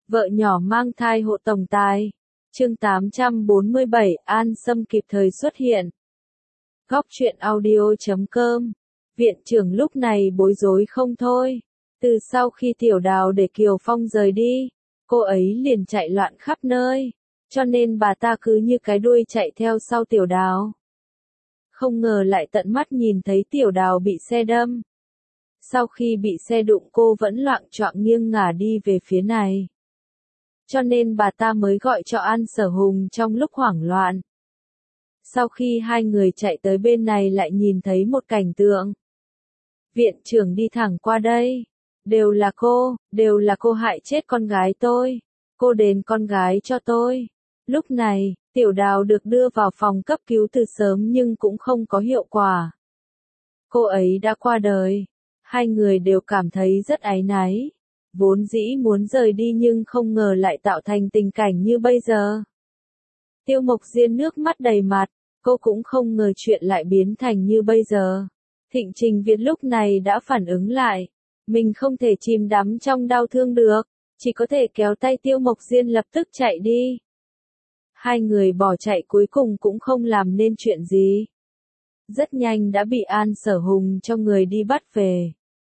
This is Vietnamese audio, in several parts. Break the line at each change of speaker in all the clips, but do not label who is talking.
Vợ nhỏ mang thai hộ tổng tài. Chương 847, An Sâm kịp thời xuất hiện. Góc truyện audio.com. Viện trưởng lúc này bối rối không thôi. Từ sau khi Tiểu Đào để Kiều Phong rời đi, cô ấy liền chạy loạn khắp nơi, cho nên bà ta cứ như cái đuôi chạy theo sau Tiểu Đào. Không ngờ lại tận mắt nhìn thấy Tiểu Đào bị xe đâm. Sau khi bị xe đụng cô vẫn loạng choạng nghiêng ngả đi về phía này. Cho nên bà ta mới gọi cho An Sở Hùng trong lúc hoảng loạn. Sau khi hai người chạy tới bên này lại nhìn thấy một cảnh tượng. Viện trưởng đi thẳng qua đây. Đều là cô hại chết con gái tôi. Cô đền con gái cho tôi. Lúc này, Tiểu Đào được đưa vào phòng cấp cứu từ sớm nhưng cũng không có hiệu quả. Cô ấy đã qua đời. Hai người đều cảm thấy rất áy náy. Vốn dĩ muốn rời đi nhưng không ngờ lại tạo thành tình cảnh như bây giờ. Tiêu Mộc Diên nước mắt đầy mặt, cô cũng không ngờ chuyện lại biến thành như bây giờ. Thịnh Trình Việt lúc này đã phản ứng lại. Mình không thể chìm đắm trong đau thương được, chỉ có thể kéo tay Tiêu Mộc Diên lập tức chạy đi. Hai người bỏ chạy cuối cùng cũng không làm nên chuyện gì. Rất nhanh đã bị An Sở Hùng cho người đi bắt về.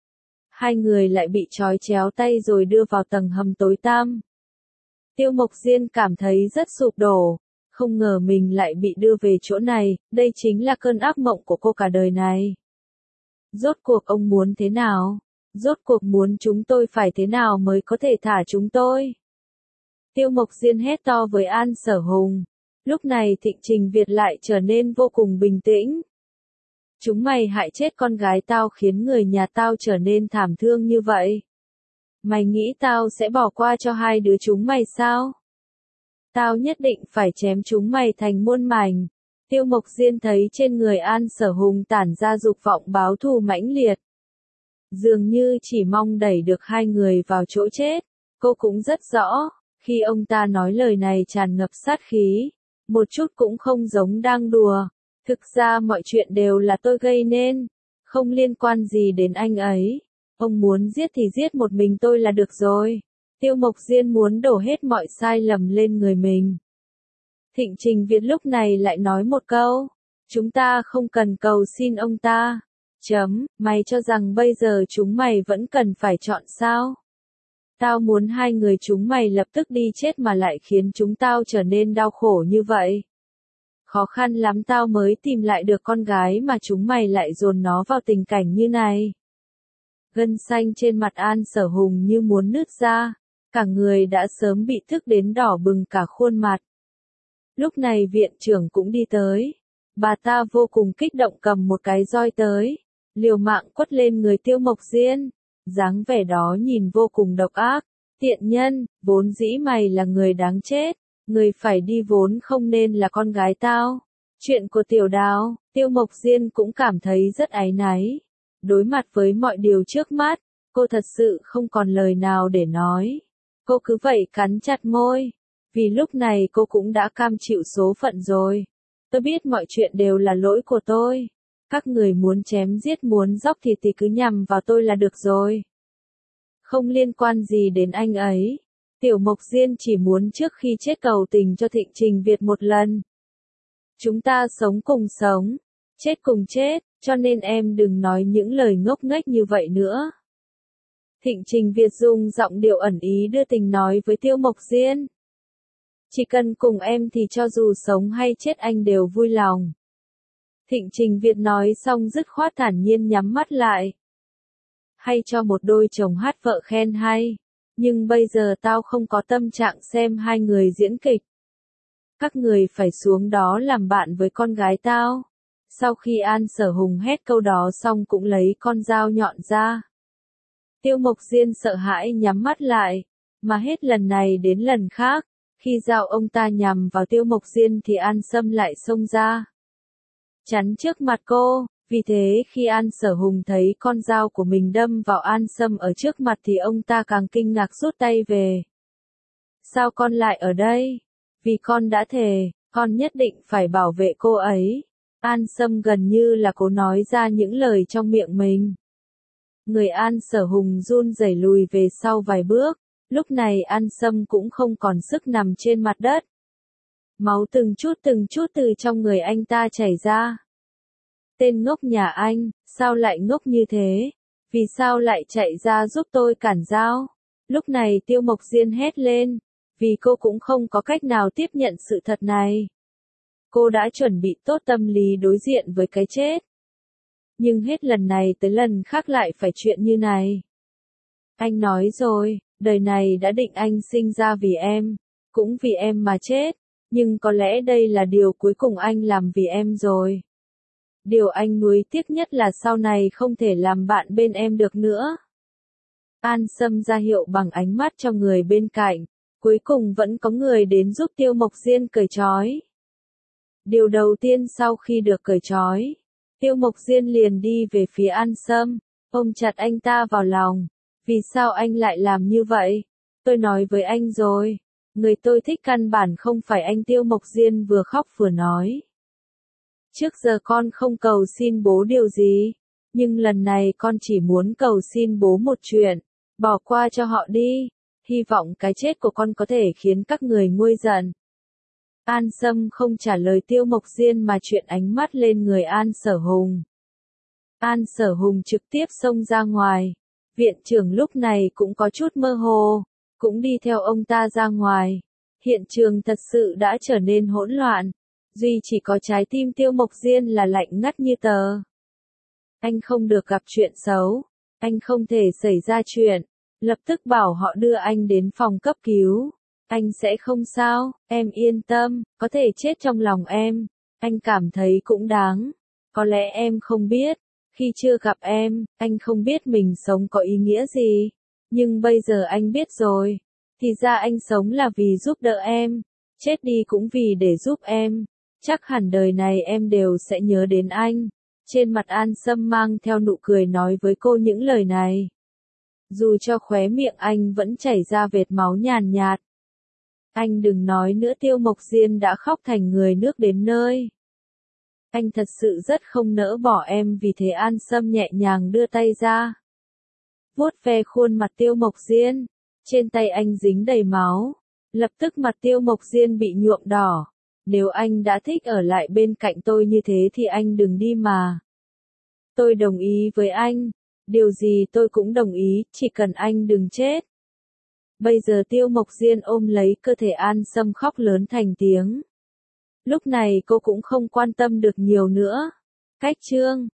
Hai người lại bị trói chéo tay rồi đưa vào tầng hầm tối tăm. Tiêu Mộc Diên cảm thấy rất sụp đổ, không ngờ mình lại bị đưa về chỗ này, đây chính là cơn ác mộng của cô cả đời này. Rốt cuộc ông muốn thế nào? Rốt cuộc muốn chúng tôi phải thế nào mới có thể thả chúng tôi? Tiêu Mộc Diên hét to với An Sở Hùng. Lúc này Thịnh Trình Việt lại trở nên vô cùng bình tĩnh. Chúng mày hại chết con gái tao khiến người nhà tao trở nên thảm thương như vậy. Mày nghĩ tao sẽ bỏ qua cho hai đứa chúng mày sao? Tao nhất định phải chém chúng mày thành muôn mảnh. Tiêu Mộc Diên thấy trên người An Sở Hùng tản ra dục vọng báo thù mãnh liệt. Dường như chỉ mong đẩy được hai người vào chỗ chết. Cô cũng rất rõ, khi ông ta nói lời này tràn ngập sát khí, một chút cũng không giống đang đùa. Thực ra mọi chuyện đều là tôi gây nên, không liên quan gì đến anh ấy. Ông muốn giết thì giết một mình tôi là được rồi. Tiêu Mộc Diên muốn đổ hết mọi sai lầm lên người mình. Thịnh Trình Việt lúc này lại nói một câu, chúng ta không cần cầu xin ông ta. Mày cho rằng bây giờ chúng mày vẫn cần phải chọn sao? Tao muốn hai người chúng mày lập tức đi chết mà lại khiến chúng tao trở nên đau khổ như vậy. Khó khăn lắm tao mới tìm lại được con gái mà chúng mày lại dồn nó vào tình cảnh như này. Gân xanh trên mặt An Sở Hùng như muốn nứt ra, cả người đã sớm bị thức đến đỏ bừng cả khuôn mặt. Lúc này viện trưởng cũng đi tới. Bà ta vô cùng kích động cầm một cái roi tới, liều mạng quất lên người Tiêu Mộc Diên. Dáng vẻ đó nhìn vô cùng độc ác. Tiện nhân, vốn dĩ mày là người đáng chết. Người phải đi vốn không nên là con gái tao. Chuyện của Tiểu Đào, Tiêu Mộc Diên cũng cảm thấy rất áy náy. Đối mặt với mọi điều trước mắt, cô thật sự không còn lời nào để nói. Cô cứ vậy cắn chặt môi. Vì lúc này cô cũng đã cam chịu số phận rồi. Tôi biết mọi chuyện đều là lỗi của tôi. Các người muốn chém giết muốn dóc thịt thì cứ nhằm vào tôi là được rồi. Không liên quan gì đến anh ấy. Tiểu Mộc Diên chỉ muốn trước khi chết cầu tình cho Thịnh Trình Việt một lần. Chúng ta sống cùng sống, chết cùng chết, cho nên em đừng nói những lời ngốc nghếch như vậy nữa. Thịnh Trình Việt dùng giọng điệu ẩn ý đưa tình nói với Tiêu Mộc Diên. Chỉ cần cùng em thì cho dù sống hay chết anh đều vui lòng. Thịnh Trình Việt nói xong dứt khoát thản nhiên nhắm mắt lại. Hay cho một đôi chồng hát vợ khen hay. Nhưng bây giờ tao không có tâm trạng xem hai người diễn kịch. Các người phải xuống đó làm bạn với con gái tao. Sau khi An Sở Hùng hét câu đó xong cũng lấy con dao nhọn ra. Tiêu Mộc Diên sợ hãi nhắm mắt lại. Mà hết lần này đến lần khác, khi dao ông ta nhằm vào Tiêu Mộc Diên thì An Sâm lại xông ra. Chắn trước mặt cô. Vì thế khi An Sở Hùng thấy con dao của mình đâm vào An Sâm ở trước mặt thì ông ta càng kinh ngạc rút tay về. Sao con lại ở đây? Vì con đã thề, con nhất định phải bảo vệ cô ấy. An Sâm gần như là cố nói ra những lời trong miệng mình. Người An Sở Hùng run rẩy lùi về sau vài bước, Lúc này An Sâm cũng không còn sức nằm trên mặt đất. Máu từng chút từ trong người anh ta chảy ra. Tên ngốc nhà anh, sao lại ngốc như thế? Vì sao lại chạy ra giúp tôi cản dao? Lúc này Tiêu Mộc Diên hét lên, vì cô cũng không có cách nào tiếp nhận sự thật này. Cô đã chuẩn bị tốt tâm lý đối diện với cái chết. Nhưng hết lần này tới lần khác lại phải chuyện như này. Anh nói rồi, đời này đã định anh sinh ra vì em, cũng vì em mà chết, nhưng có lẽ đây là điều cuối cùng anh làm vì em rồi. Điều anh nuối tiếc nhất là sau này không thể làm bạn bên em được nữa. An Sâm ra hiệu bằng ánh mắt cho người bên cạnh, cuối cùng vẫn có người đến giúp Tiêu Mộc Diên cởi trói. Điều đầu tiên sau khi được cởi trói, Tiêu Mộc Diên liền đi về phía An Sâm, ôm chặt anh ta vào lòng. Vì sao anh lại làm như vậy? Tôi nói với anh rồi, người tôi thích căn bản không phải anh. Tiêu Mộc Diên vừa khóc vừa nói. Trước giờ con không cầu xin bố điều gì, nhưng lần này con chỉ muốn cầu xin bố một chuyện, bỏ qua cho họ đi, hy vọng cái chết của con có thể khiến các người nguôi giận. An Sâm không trả lời Tiêu Mộc Diên mà chuyển ánh mắt lên người An Sở Hùng. An Sở Hùng trực tiếp xông ra ngoài. Viện trưởng lúc này cũng có chút mơ hồ, cũng đi theo ông ta ra ngoài. Hiện trường thật sự đã trở nên hỗn loạn. Duy chỉ có trái tim Tiêu Mộc Diên là lạnh ngắt như tờ. Anh không được gặp chuyện xấu. Anh không thể xảy ra chuyện. Lập tức bảo họ đưa anh đến phòng cấp cứu. Anh sẽ không sao, em yên tâm, có thể chết trong lòng em. Anh cảm thấy cũng đáng. Có lẽ em không biết. Khi chưa gặp em, anh không biết mình sống có ý nghĩa gì. Nhưng bây giờ anh biết rồi. Thì ra anh sống là vì giúp đỡ em. Chết đi cũng vì để giúp em. Chắc hẳn đời này em đều sẽ nhớ đến anh. Trên mặt An Sâm mang theo nụ cười nói với cô những lời này. Dù cho khóe miệng anh vẫn chảy ra vệt máu nhàn nhạt. Anh đừng nói nữa. Tiêu Mộc Diên đã khóc thành người nước đến nơi. Anh thật sự rất không nỡ bỏ em, vì thế An Sâm nhẹ nhàng đưa tay ra. Vuốt ve khuôn mặt Tiêu Mộc Diên. Trên tay anh dính đầy máu. Lập tức mặt Tiêu Mộc Diên bị nhuộm đỏ. Nếu anh đã thích ở lại bên cạnh tôi như thế thì anh đừng đi mà. Tôi đồng ý với anh. Điều gì tôi cũng đồng ý, chỉ cần anh đừng chết. Bây giờ Tiêu Mộc Diên ôm lấy cơ thể An Sâm khóc lớn thành tiếng. Lúc này cô cũng không quan tâm được nhiều nữa. Cách chương